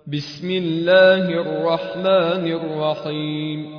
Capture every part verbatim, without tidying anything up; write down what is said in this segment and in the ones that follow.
بسم الله الرحمن الرحيم.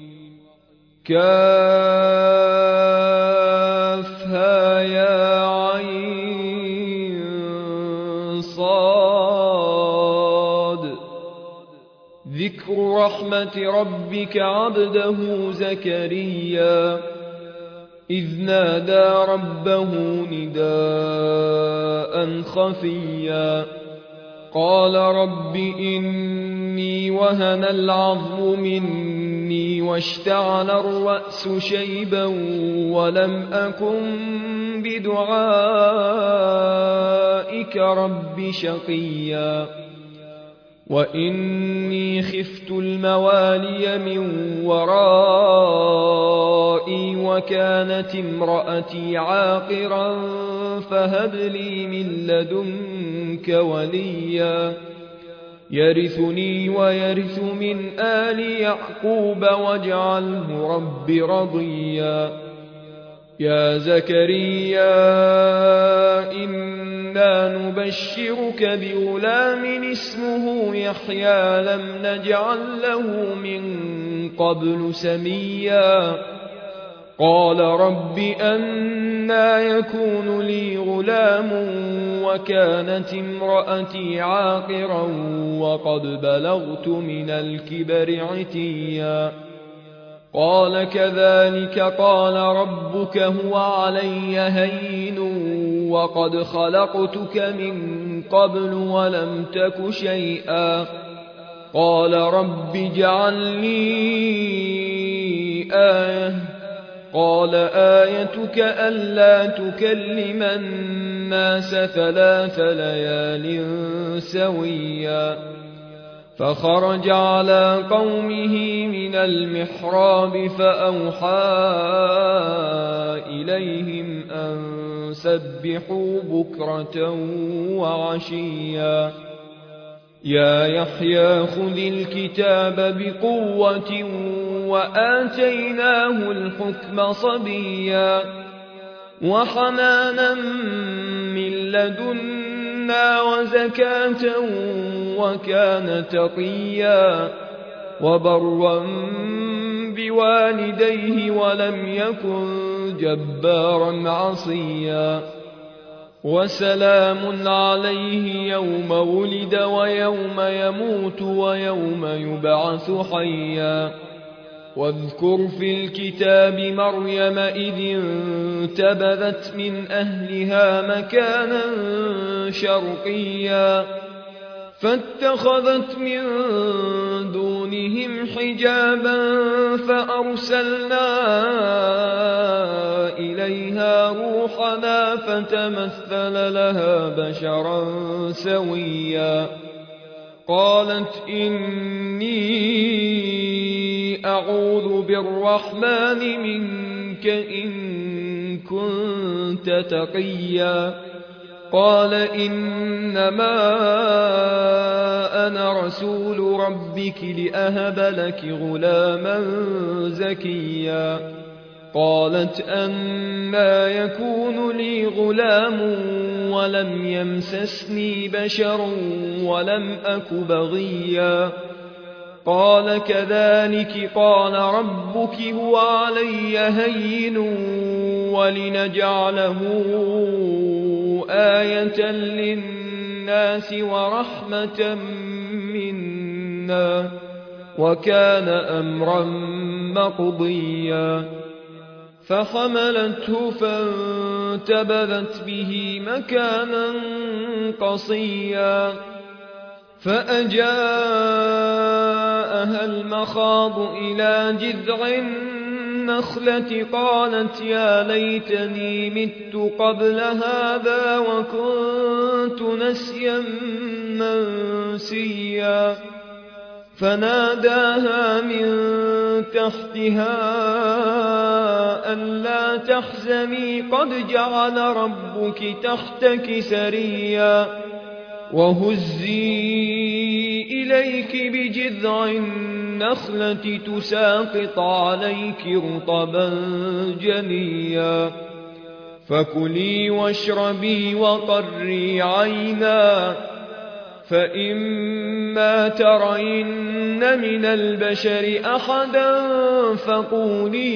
كافها يا عين صاد. ذكر رحمة ربك عبده زكريا إذ نادى ربه نداء خفيا قال رب إني وهن العظم مني واشتعل الرأس شيبا ولم أكن بدعائك رب شقيا وإني خفت الموالي من ورائي وكانت امرأتي عاقرا فهب لي من لدنك وليا يرثني ويرث من آل يعقوب واجعله رب رضيا. يا زكريا إنا نبشرك بغلام اسمه يحيى لم نجعل له من قبل سميا قال رب أنى يكون لي غلام وكانت امرأتي عاقرا وقد بلغت من الكبر عتيا قال كذلك قال ربك هو علي هين وقد خلقتك من قبل ولم تك شيئا قال رب اجعل لي آية قال آيتك ألا تكلم الناس ثلاث ليال سويا فخرج على قومه من المحراب فأوحى إليهم أن سبحوا بكرة وعشيا يا يحيى خذ الكتاب بقوة وآتيناه الحكم صبيا وحنانا من لدنا وزكاة وكان تقيا وبرا بوالديه ولم يكن جبارا عصيا وسلام عليه يوم ولد ويوم يموت ويوم يبعث حيا واذكر في الكتاب مريم إذ انتبذت من أهلها مكانا شرقيا فاتخذت من دونهم حجابا فأرسلنا إليها روحنا فتمثل لها بشرا سويا قالت إني أعوذ بالرحمن منك إن كنت تقيا قال إنما أنا رسول ربك لأهب لك غلاما زكيا قالت أنى يكون لي غلام ولم يمسسني بشر ولم أك بغيا قال كذلك قال ربك هو علي هين ولنجعله آية للناس ورحمة منا وكان أمرا مقضيا فحملته فانتبذت به مكانا قصيا فأجاءها المخاض إلى جذع النخلة قالت يا ليتني مت قبل هذا وكنت نسيا منسيا فناداها من تحتها ألا تحزني قد جعل ربك تحتك سريا وهزي إليك بجذع النخلة تساقط عليك رطبا جنيا فكلي واشربي وقري عينا فإما ترين من البشر أحدا فقولي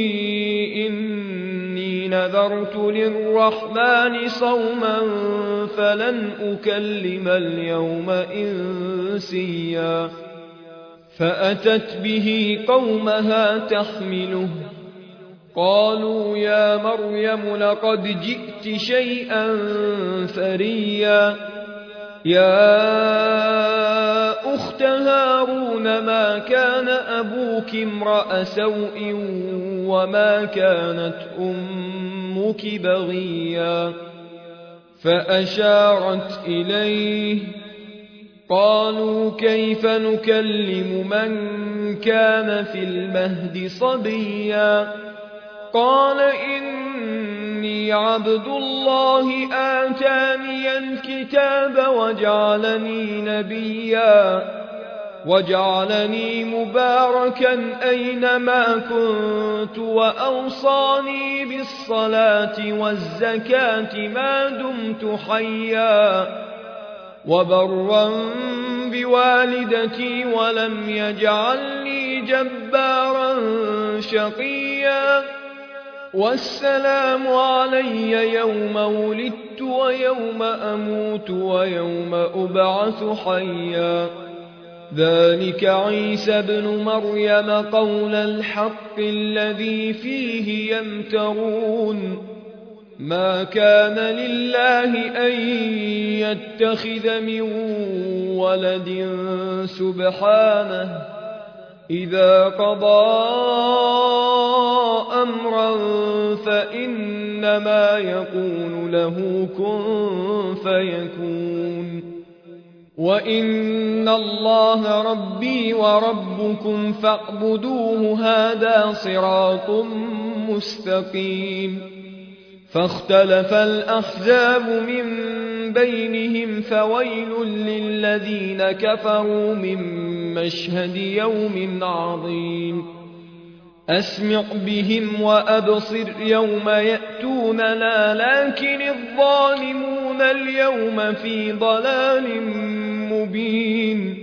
إني نذرت للرحمن صوما فلن أكلم اليوم إنسيا فأتت به قومها تحمله قالوا يا مريم لقد جئت شيئا فريا يا أخت هارون ما كان أبوك امرأ سوء وما كانت أمك بغيا فأشارت إليه قالوا كيف نكلم من كان في المهد صبيا قال إني عبد الله آتاني الكتاب وجعلني نبيا وجعلني مباركا أينما كنت وأوصاني بالصلاة والزكاة ما دمت حيا وبرا بوالدتي ولم يجعلني جبارا شقيا والسلام علي يوم ولدت ويوم أموت ويوم أبعث حيا ذلك عيسى بن مريم قول الحق الذي فيه يمترون ما كان لله أن يتخذ من ولد سبحانه إذا قضى أمرا فإنما يقول له كن فيكون وإن الله ربي وربكم فاعبدوه هذا صراط مستقيم فاختلف الأحزاب من بينهم فويل للذين كفروا من مشهد يوم عظيم أسمع بهم وأبصر يوم يأتوننا لكن الظالمون اليوم في ضلال مبين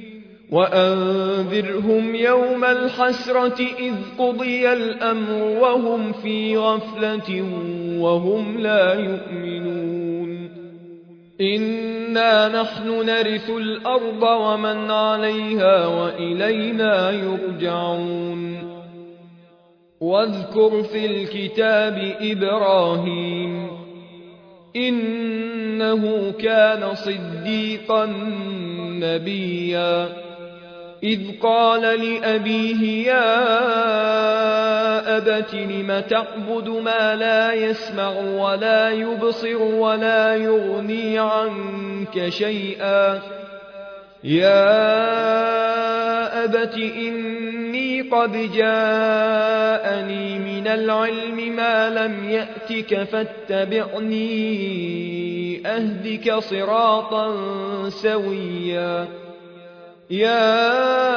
وأنذرهم يوم الحسرة إذ قضي الأمر وهم في غفلة وهم لا يؤمنون إنا نحن نرث الأرض ومن عليها وإلينا يرجعون واذكر في الكتاب إبراهيم إنه كان صديقا نبيا إذ قال لأبيه يا أبت لم تعبد ما لا يسمع ولا يبصر ولا يغني عنك شيئا يا أبت إني قد جاءني من العلم ما لم يأتك فاتبعني أهدك صراطا سويا يا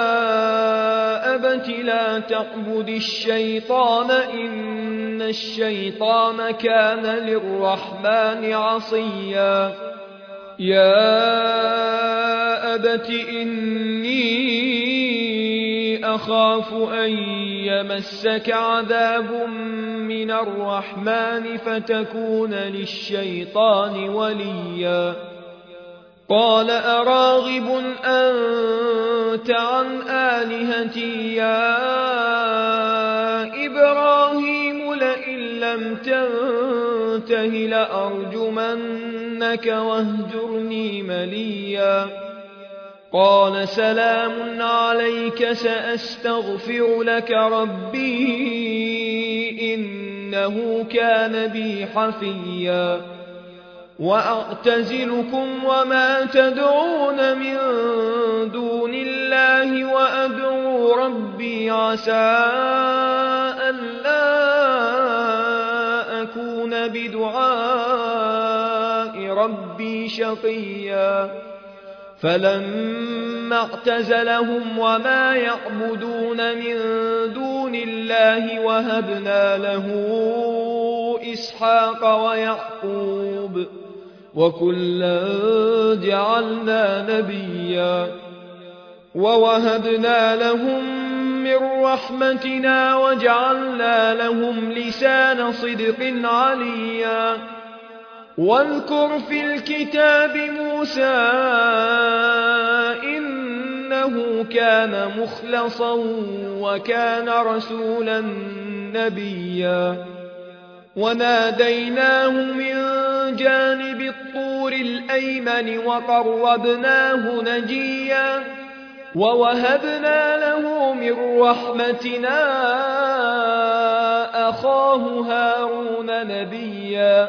أبت لا تعبد الشيطان إن الشيطان كان للرحمن عصيا يا أبت إني أخاف أن يمسك عذاب من الرحمن فتكون للشيطان وليا قال أراغب أنت عن آلهتي يا إبراهيم لئن لم تنته لأرجمنك واهجرني مليا قال سلام عليك سأستغفر لك ربي إنه كان بي حفيا وأعتزلكم وما تدعون من دون الله وأدعو ربي عسى ألا أكون بدعاء ربي شقيا فلما اعتزلهم وما يعبدون من دون الله وهبنا له إسحاق ويعقوب وكلا جعلنا نبيا ووهبنا لهم من رحمتنا وجعلنا لهم لسان صدق عليا واذكر في الكتاب موسى إنه كان مخلصا وكان رسولا نبيا وناديناه من جانب الطور الأيمن وقربناه نجيا ووهبنا له من رحمتنا أخاه هارون نبيا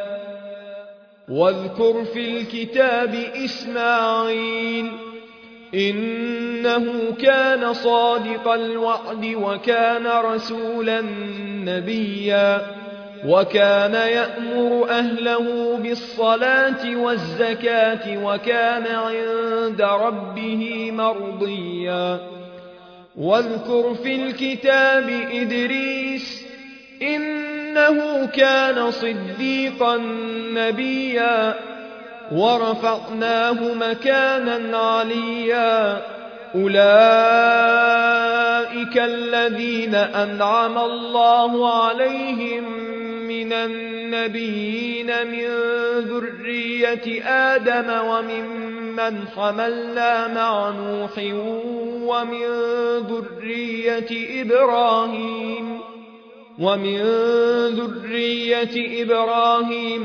واذكر في الكتاب إسماعيل إنه كان صادق الوعد وكان رسولا نبيا وكان يأمر أهله بالصلاة والزكاة وكان عند ربه مرضيا واذكر في الكتاب إدريس إنه كان صديقا نبيا ورفعناه مكانا عليا أولئك الذين أنعم الله عليهم من النبيين من ذرية آدم وممن حملنا مع نوح ومن ذرية إبراهيم ومن ذرية إبراهيم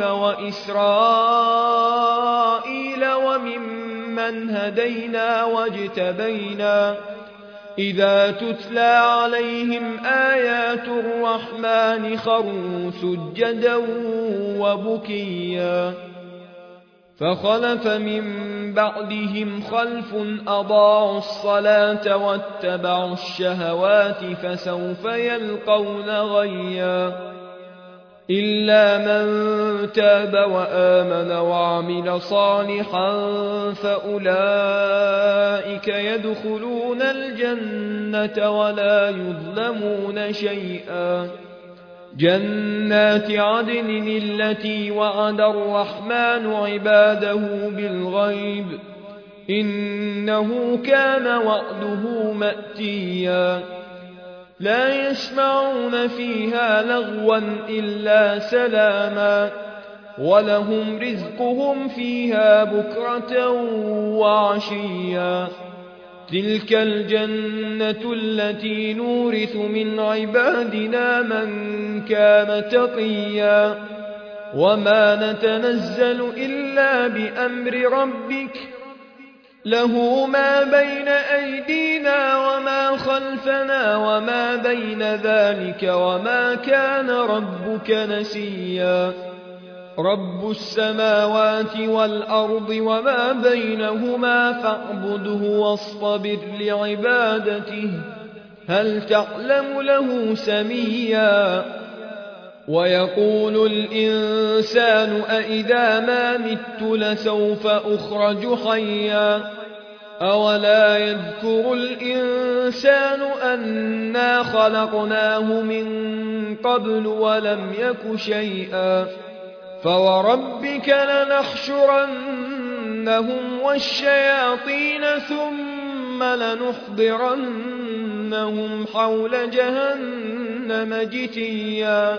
وإسرائيل وممن هدينا واجتبينا إذا تتلى عليهم آيات الرحمن خروا سجدا وبكيا فخلف من بعدهم خلف أضاعوا الصلاة واتبعوا الشهوات فسوف يلقون غيا إلا من تاب وآمن وعمل صالحا فأولئك يدخلون الجنة ولا يظلمون شيئا جنات عدن التي وعد الرحمن عباده بالغيب إنه كان وعده مأتيا لا يسمعون فيها لغوا إلا سلاما ولهم رزقهم فيها بكرة وعشيا تلك الجنة التي نورث من عبادنا من كان تقيا وما نتنزل إلا بأمر ربك له ما بين أيدينا وما خلفنا وما بين ذلك وما كان ربك نسيا رب السماوات والأرض وما بينهما فاعبده واصطبر لعبادته هل تعلم له سميا ويقول الإنسان أإذا ما مت لسوف أخرج حيا أولا يذكر الإنسان أنا خلقناه من قبل ولم يك شيئا فوربك لنحشرنهم والشياطين ثم لنحضرنهم حول جهنم جثيا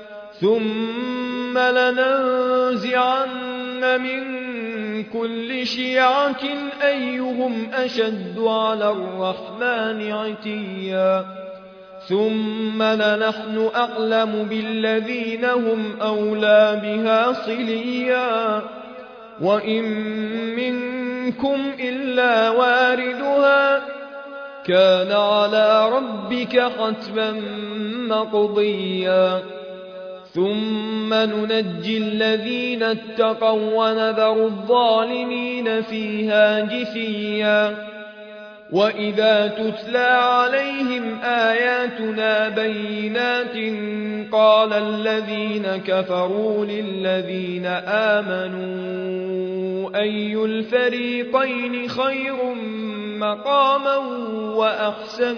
ثم لننزعن من كل شيعة أيهم أشد على الرحمن عتيا ثم لنحن أعلم بالذين هم أولى بها صليا وإن منكم إلا واردها كان على ربك حتما مقضيا ثم ننجي الذين اتقوا ونذر الظالمين فيها جثيا وإذا تتلى عليهم آياتنا بينات قال الذين كفروا للذين آمنوا أي الفريقين خير مقاما وأحسن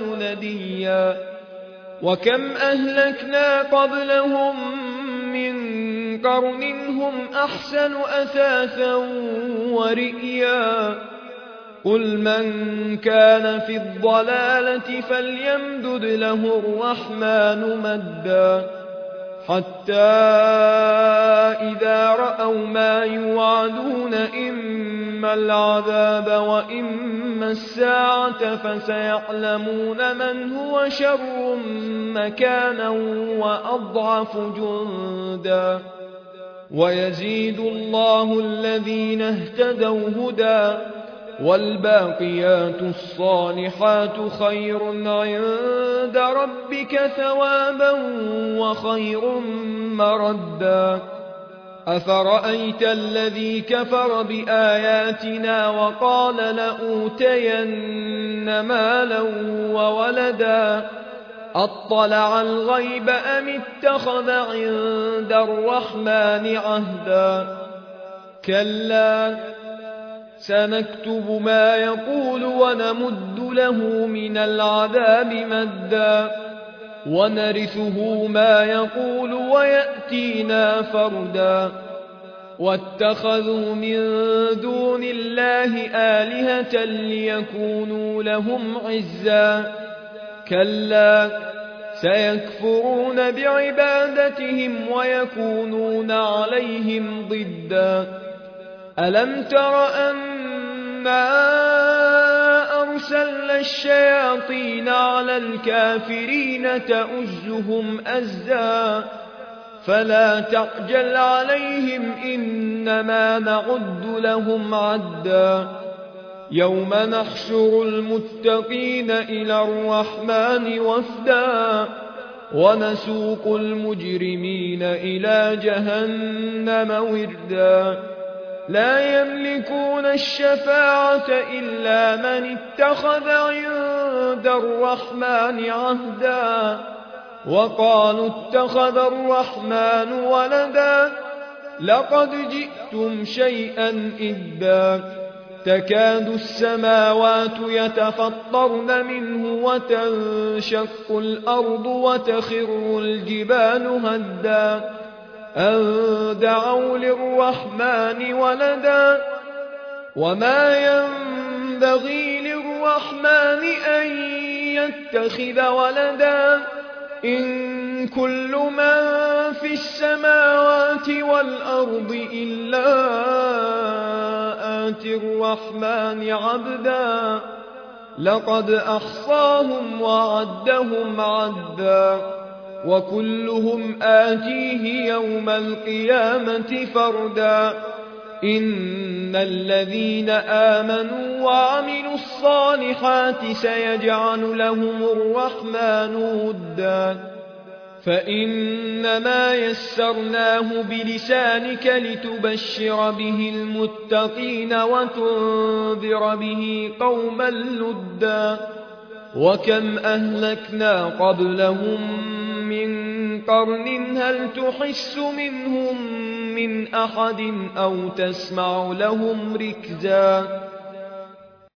نديا وكم أهلكنا قبلهم من قرن هم أحسن أثاثا ورئيا قل من كان في الضلالة فليمدد له الرحمن مدا حتى إذا رأوا ما يوعدون إما العذاب وإما الساعة فسيعلمون من هو شر مكانا وأضعف جندا ويزيد الله الذين اهتدوا هدى والباقيات الصالحات خير عند ربك ثوابا وخير مردا أفرأيت الذي كفر بآياتنا وقال لأوتين مالا وولدا أطلع الغيب أم اتخذ عند الرحمن عهدا كلا سنكتب ما يقول ونمد له من العذاب مدا ونرثه ما يقول ويأتينا فردا واتخذوا من دون الله آلهة ليكونوا لهم عزا كلا سيكفرون بعبادتهم ويكونون عليهم ضدا ألم تر أنا أرسلنا الشياطين على الكافرين تؤزهم أزا فلا تعجل عليهم إنما نعد لهم عدا يوم نحشر المتقين إلى الرحمن وفدا ونسوق المجرمين إلى جهنم وردا لا يملكون الشفاعة إلا من اتخذ عند الرحمن عهدا وقالوا اتخذ الرحمن ولدا لقد جئتم شيئا إدا تكاد السماوات يتفطرن منه وتنشق الأرض وتخر الجبال هدا أن دعوا للرحمن ولدا وما ينبغي للرحمن أن يتخذ ولدا إن كل من في السماوات والأرض إلا آتي الرحمن عبدا لقد أحصاهم وعدهم عدا وكلهم آتيه يوم القيامة فردا إن الذين آمنوا وعملوا الصالحات سيجعل لهم الرحمن ودا فإنما يسرناه بلسانك لتبشر به المتقين وتنذر به قوما لدا وكم أهلكنا قبلهم من قرن هل تحس منهم من أحد أو تسمع لهم ركزا